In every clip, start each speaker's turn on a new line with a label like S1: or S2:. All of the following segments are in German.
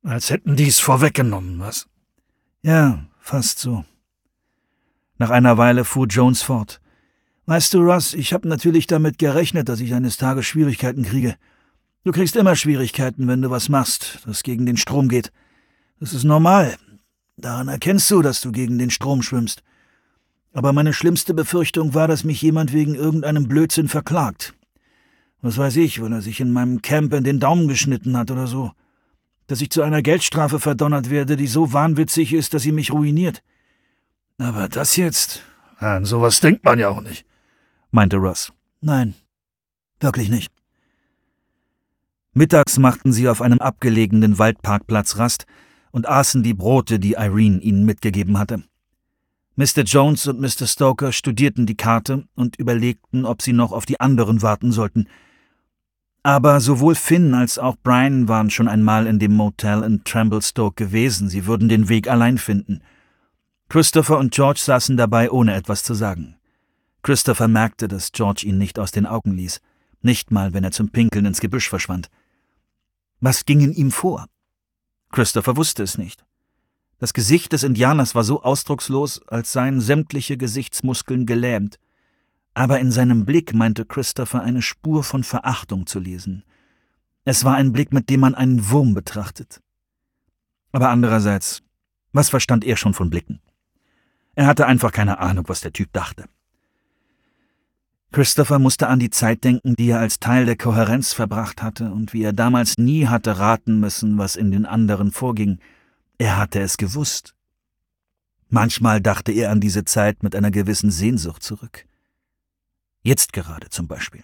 S1: Als hätten die's vorweggenommen, was?
S2: Ja, fast so. Nach einer Weile fuhr Jones fort. Weißt du, Russ, ich habe natürlich damit gerechnet, dass ich eines Tages Schwierigkeiten kriege. Du kriegst immer Schwierigkeiten, wenn du was machst, das gegen den Strom geht. Das ist normal. Daran erkennst du, dass du gegen den Strom schwimmst. Aber meine schlimmste Befürchtung war, dass mich jemand wegen irgendeinem Blödsinn verklagt. Was weiß ich, weil er sich in meinem Camp in den Daumen geschnitten hat oder so. Dass ich zu einer Geldstrafe verdonnert werde, die so wahnwitzig ist, dass sie mich ruiniert. Aber das jetzt...
S1: An sowas denkt man ja auch nicht,
S2: meinte Russ. Nein, wirklich nicht. Mittags machten sie auf einem abgelegenen Waldparkplatz Rast und aßen die Brote, die Irene ihnen mitgegeben hatte. Mr. Jones und Mr. Stoker studierten die Karte und überlegten, ob sie noch auf die anderen warten sollten. Aber sowohl Finn als auch Brian waren schon einmal in dem Motel in Tramblestoke gewesen, sie würden den Weg allein finden. Christopher und George saßen dabei, ohne etwas zu sagen. Christopher merkte, dass George ihn nicht aus den Augen ließ, nicht mal, wenn er zum Pinkeln ins Gebüsch verschwand. Was ging in ihm vor? Christopher wusste es nicht. Das Gesicht des Indianers war so ausdruckslos, als seien sämtliche Gesichtsmuskeln gelähmt. Aber in seinem Blick meinte Christopher eine Spur von Verachtung zu lesen. Es war ein Blick, mit dem man einen Wurm betrachtet. Aber andererseits, was verstand er schon von Blicken? Er hatte einfach keine Ahnung, was der Typ dachte. Christopher musste an die Zeit denken, die er als Teil der Kohärenz verbracht hatte und wie er damals nie hatte raten müssen, was in den anderen vorging. Er hatte es gewusst. Manchmal dachte er an diese Zeit mit einer gewissen Sehnsucht zurück. Jetzt gerade zum Beispiel.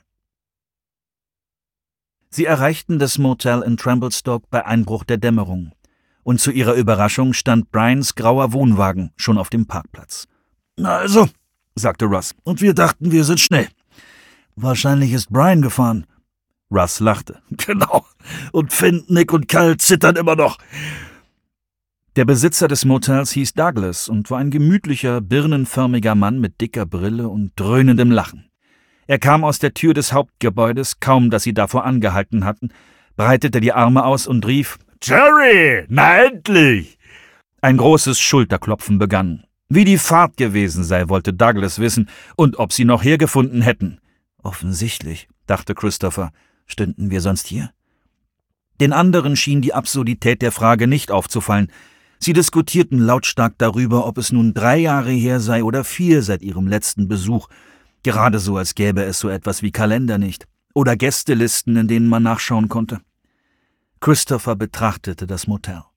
S2: Sie erreichten das Motel in Tramblestoke bei Einbruch der Dämmerung, und zu ihrer Überraschung stand Brians grauer Wohnwagen schon auf dem Parkplatz.
S1: »Na also«, sagte Russ, »und wir dachten, wir sind schnell.«
S2: »Wahrscheinlich ist Brian gefahren.«
S1: Russ lachte. »Genau, und Finn, Nick und Kyle zittern immer noch.« Der Besitzer des Motels hieß Douglas und war ein gemütlicher, birnenförmiger Mann mit dicker Brille und dröhnendem Lachen. Er kam aus der Tür des Hauptgebäudes, kaum dass sie davor angehalten hatten, breitete die Arme aus und rief, »Jerry, na endlich!« Ein großes Schulterklopfen begann. Wie die Fahrt gewesen sei, wollte Douglas wissen, und ob sie noch hergefunden hätten.
S2: Offensichtlich, dachte Christopher, stünden wir sonst hier? Den anderen schien die Absurdität der Frage nicht aufzufallen. Sie diskutierten lautstark darüber, ob es nun 3 Jahre her sei oder 4 seit ihrem letzten Besuch, gerade so, als gäbe es so etwas wie Kalender nicht, oder Gästelisten, in denen man nachschauen konnte. Christopher betrachtete das Motel.